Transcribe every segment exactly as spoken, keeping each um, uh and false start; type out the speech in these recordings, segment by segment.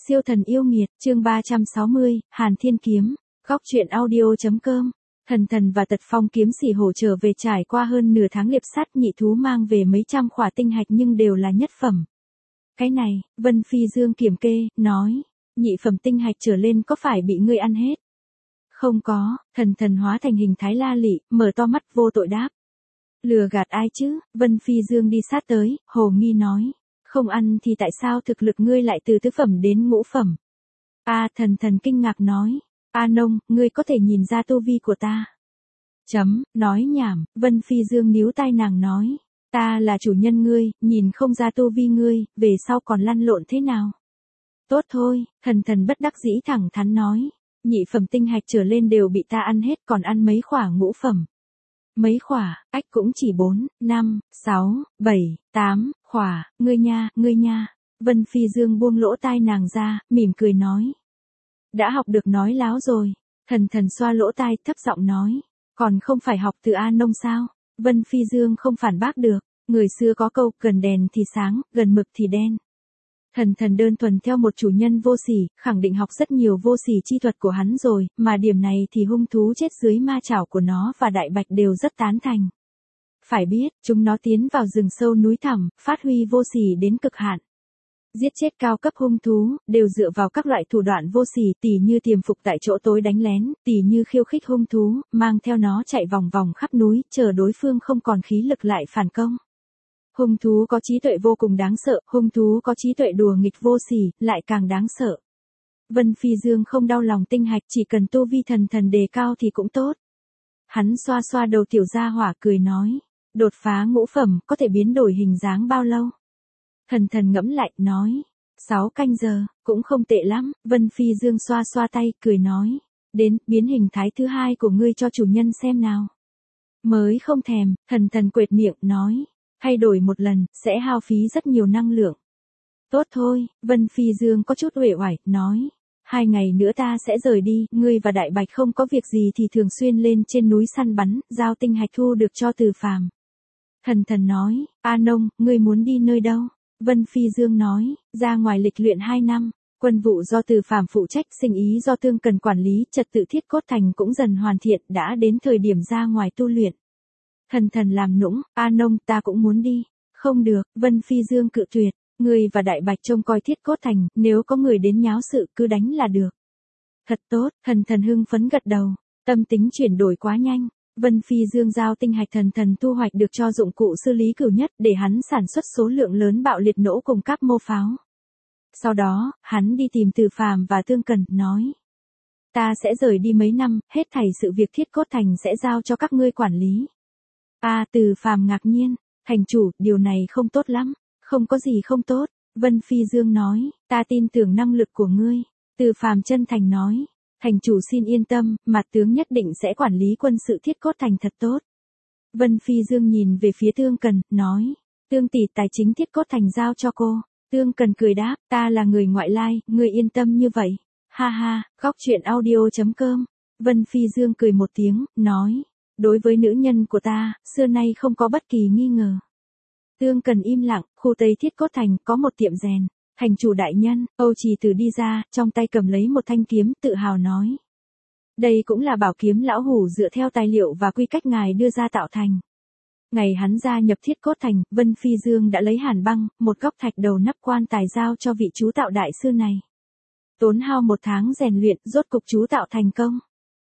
Siêu thần yêu nghiệt, chương ba trăm sáu mươi, Hàn Thiên Kiếm, góc truyện audio.com. Thần Thần và Tật Phong kiếm sĩ hổ trở về trải qua hơn nửa tháng liệp sát, nhị thú mang về mấy trăm khỏa tinh hạch nhưng đều là nhất phẩm. Cái này, Vân Phi Dương kiểm kê, nói, nhị phẩm tinh hạch trở lên có phải bị ngươi ăn hết? Không có, Thần Thần hóa thành hình thái la lị, mở to mắt vô tội đáp. Lừa gạt ai chứ? Vân Phi Dương đi sát tới, hồ nghi nói. Không ăn thì tại sao thực lực ngươi lại từ tứ phẩm đến ngũ phẩm? A Thần Thần kinh ngạc nói. A Nông, ngươi có thể nhìn ra tu vi của ta. Chấm, nói nhảm, Vân Phi Dương níu tai nàng nói. Ta là chủ nhân ngươi, nhìn không ra tu vi ngươi, về sau còn lăn lộn thế nào? Tốt thôi, Thần Thần bất đắc dĩ thẳng thắn nói. Nhị phẩm tinh hạch trở lên đều bị ta ăn hết, còn ăn mấy khỏa ngũ phẩm. Mấy khỏa, ách cũng chỉ bốn, năm, sáu, bảy, tám, khỏa, ngươi nha, ngươi nha. Vân Phi Dương buông lỗ tai nàng ra, mỉm cười nói. Đã học được nói láo rồi. Thần Thần xoa lỗ tai thấp giọng nói. Còn không phải học từ A Nông sao? Vân Phi Dương không phản bác được. Người xưa có câu, gần đèn thì sáng, gần mực thì đen. Thần Thần đơn thuần theo một chủ nhân vô sỉ, khẳng định học rất nhiều vô sỉ chi thuật của hắn rồi, mà điểm này thì hung thú chết dưới ma chảo của nó và đại bạch đều rất tán thành. Phải biết, chúng nó tiến vào rừng sâu núi thẳm, phát huy vô sỉ đến cực hạn. Giết chết cao cấp hung thú, đều dựa vào các loại thủ đoạn vô sỉ, tỉ như tiềm phục tại chỗ tối đánh lén, tỉ như khiêu khích hung thú, mang theo nó chạy vòng vòng khắp núi, chờ đối phương không còn khí lực lại phản công. Hung thú có trí tuệ vô cùng đáng sợ, hung thú có trí tuệ đùa nghịch vô sỉ, lại càng đáng sợ. Vân Phi Dương không đau lòng tinh hạch, chỉ cần tu vi Thần Thần đề cao thì cũng tốt. Hắn xoa xoa đầu tiểu gia hỏa cười nói, đột phá ngũ phẩm, có thể biến đổi hình dáng bao lâu? Thần Thần ngẫm lại, nói, sáu canh giờ, cũng không tệ lắm. Vân Phi Dương xoa xoa tay, cười nói, đến, biến hình thái thứ hai của ngươi cho chủ nhân xem nào. Mới không thèm, Thần Thần quệt miệng, nói. Thay đổi một lần, sẽ hao phí rất nhiều năng lượng. Tốt thôi, Vân Phi Dương có chút uể oải, nói. Hai ngày nữa ta sẽ rời đi, ngươi và Đại Bạch không có việc gì thì thường xuyên lên trên núi săn bắn, giao tinh hạch thu được cho Từ Phàm. Thần Thần nói, A Nông, ngươi muốn đi nơi đâu? Vân Phi Dương nói, ra ngoài lịch luyện hai năm, quân vụ do Từ Phàm phụ trách, sinh ý do Tương Cần quản lý, trật tự Thiết Cốt Thành cũng dần hoàn thiện, đã đến thời điểm ra ngoài tu luyện. Thần Thần làm nũng, A Nông, ta cũng muốn đi. Không được, Vân Phi Dương cự tuyệt, ngươi và Đại Bạch trông coi Thiết Cốt Thành, nếu có người đến nháo sự cứ đánh là được. Thật tốt, Thần Thần hưng phấn gật đầu, tâm tính chuyển đổi quá nhanh. Vân Phi Dương giao tinh hạch Thần Thần thu hoạch được cho dụng cụ xử lý cửu nhất để hắn sản xuất số lượng lớn bạo liệt nổ cùng các mô pháo. Sau đó, hắn đi tìm Từ Phàm và Tương Cần, nói. Ta sẽ rời đi mấy năm, hết thảy sự việc Thiết Cốt Thành sẽ giao cho các ngươi quản lý. A à, Từ Phàm ngạc nhiên, thành chủ, điều này không tốt lắm. Không có gì không tốt, Vân Phi Dương nói, ta tin tưởng năng lực của ngươi. Từ Phàm chân thành nói, thành chủ xin yên tâm, mặt tướng nhất định sẽ quản lý quân sự Thiết Cốt Thành thật tốt. Vân Phi Dương nhìn về phía Tương Cần, nói, Tương tỷ, tài chính Thiết Cốt Thành giao cho cô. Tương Cần cười đáp, ta là người ngoại lai, ngươi yên tâm như vậy. Ha ha, góc truyện audio.com. Vân Phi Dương cười một tiếng, nói. Đối với nữ nhân của ta, xưa nay không có bất kỳ nghi ngờ. Tương Cần im lặng, khu Tây Thiết Cốt Thành có một tiệm rèn. Thành chủ đại nhân, Âu Trì Tử đi ra, trong tay cầm lấy một thanh kiếm, tự hào nói. Đây cũng là bảo kiếm lão hủ dựa theo tài liệu và quy cách ngài đưa ra tạo thành. Ngày hắn gia nhập Thiết Cốt Thành, Vân Phi Dương đã lấy hàn băng, một góc thạch đầu nắp quan tài giao cho vị chú tạo đại sư này. Tốn hao một tháng rèn luyện, rốt cục chú tạo thành công.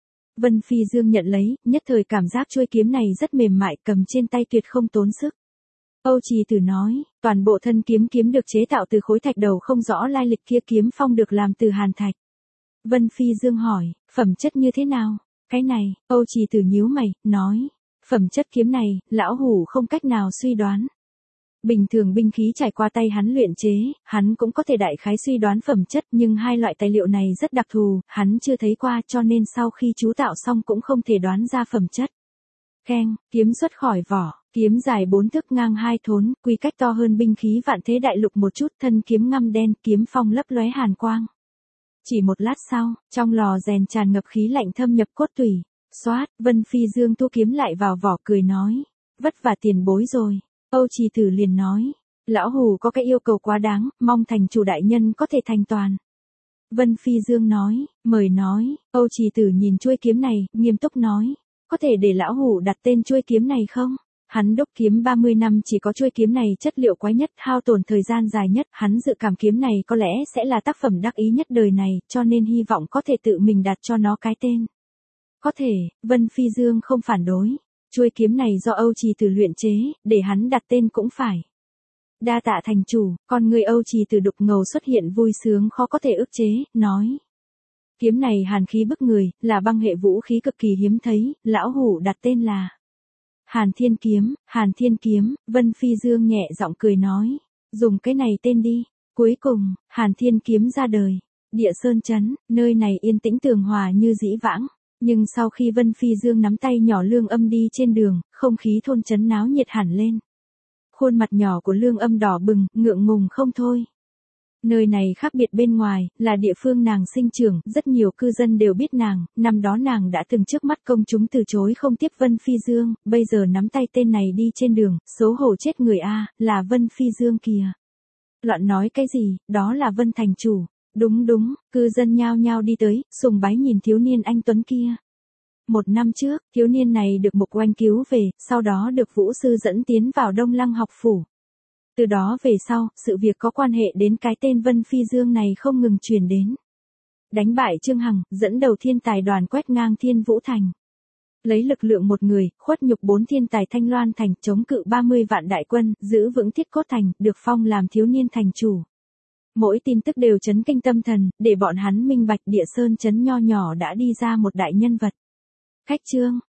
Vân Phi Dương nhận lấy, nhất thời cảm giác chuôi kiếm này rất mềm mại, cầm trên tay tuyệt không tốn sức. Âu Trì Tử nói, toàn bộ thân kiếm kiếm được chế tạo từ khối thạch đầu không rõ lai lịch kia, kiếm phong được làm từ hàn thạch. Vân Phi Dương hỏi, phẩm chất như thế nào? Cái này, Âu Trì Tử nhíu mày, nói, phẩm chất kiếm này, lão hủ không cách nào suy đoán. Bình thường binh khí trải qua tay hắn luyện chế, hắn cũng có thể đại khái suy đoán phẩm chất, nhưng hai loại tài liệu này rất đặc thù, hắn chưa thấy qua, cho nên sau khi chú tạo xong cũng không thể đoán ra phẩm chất. Keng, kiếm xuất khỏi vỏ, kiếm dài bốn thước ngang hai thốn, quy cách to hơn binh khí Vạn Thế Đại Lục một chút, thân kiếm ngăm đen, kiếm phong lấp lóe hàn quang. Chỉ một lát sau, trong lò rèn tràn ngập khí lạnh thâm nhập cốt tủy. Xoát, Vân Phi Dương thu kiếm lại vào vỏ, cười nói, vất vả tiền bối rồi. Âu Trì Tử liền nói, lão hủ có cái yêu cầu quá đáng, mong thành chủ đại nhân có thể thành toàn. Vân Phi Dương nói, mời nói, Âu Trì Tử nhìn chuôi kiếm này, nghiêm túc nói, có thể để lão hủ đặt tên chuôi kiếm này không? Hắn đúc kiếm ba mươi năm chỉ có chuôi kiếm này chất liệu quái nhất, hao tổn thời gian dài nhất, hắn dự cảm kiếm này có lẽ sẽ là tác phẩm đắc ý nhất đời này, cho nên hy vọng có thể tự mình đặt cho nó cái tên. Có thể, Vân Phi Dương không phản đối, chuôi kiếm này do Âu Trì Tử luyện chế, để hắn đặt tên cũng phải. Đa tạ thành chủ, con người Âu Trì Tử đục ngầu xuất hiện vui sướng khó có thể ức chế, nói. Kiếm này hàn khí bức người, là băng hệ vũ khí cực kỳ hiếm thấy, lão hủ đặt tên là Hàn Thiên Kiếm. Hàn Thiên Kiếm, Vân Phi Dương nhẹ giọng cười nói, dùng cái này tên đi. Cuối cùng, Hàn Thiên Kiếm ra đời. Địa Sơn Trấn, nơi này yên tĩnh tường hòa như dĩ vãng, nhưng sau khi Vân Phi Dương nắm tay nhỏ Lương Âm đi trên đường, không khí thôn trấn náo nhiệt hẳn lên. Khuôn mặt nhỏ của Lương Âm đỏ bừng, ngượng ngùng không thôi. Nơi này khác biệt bên ngoài, là địa phương nàng sinh trưởng, rất nhiều cư dân đều biết nàng, năm đó nàng đã từng trước mắt công chúng từ chối không tiếp Vân Phi Dương, bây giờ nắm tay tên này đi trên đường, xấu hổ chết người a, là Vân Phi Dương kìa. Loạn nói cái gì, đó là Vân thành chủ. Đúng đúng, cư dân nhao nhao đi tới, sùng bái nhìn thiếu niên anh tuấn kia. Một năm trước, thiếu niên này được Mục Oanh cứu về, sau đó được Vũ Sư dẫn tiến vào Đông Lăng học phủ. Từ đó về sau, sự việc có quan hệ đến cái tên Vân Phi Dương này không ngừng truyền đến. Đánh bại Trương Hằng, dẫn đầu thiên tài đoàn quét ngang Thiên Vũ Thành. Lấy lực lượng một người, khuất nhục bốn thiên tài Thanh Loan Thành, chống cự ba mươi vạn đại quân, giữ vững Thiết Cốt Thành, được phong làm thiếu niên thành chủ. Mỗi tin tức đều chấn kinh tâm thần, để bọn hắn minh bạch Địa Sơn trấn nho nhỏ đã đi ra một đại nhân vật. Khách chương,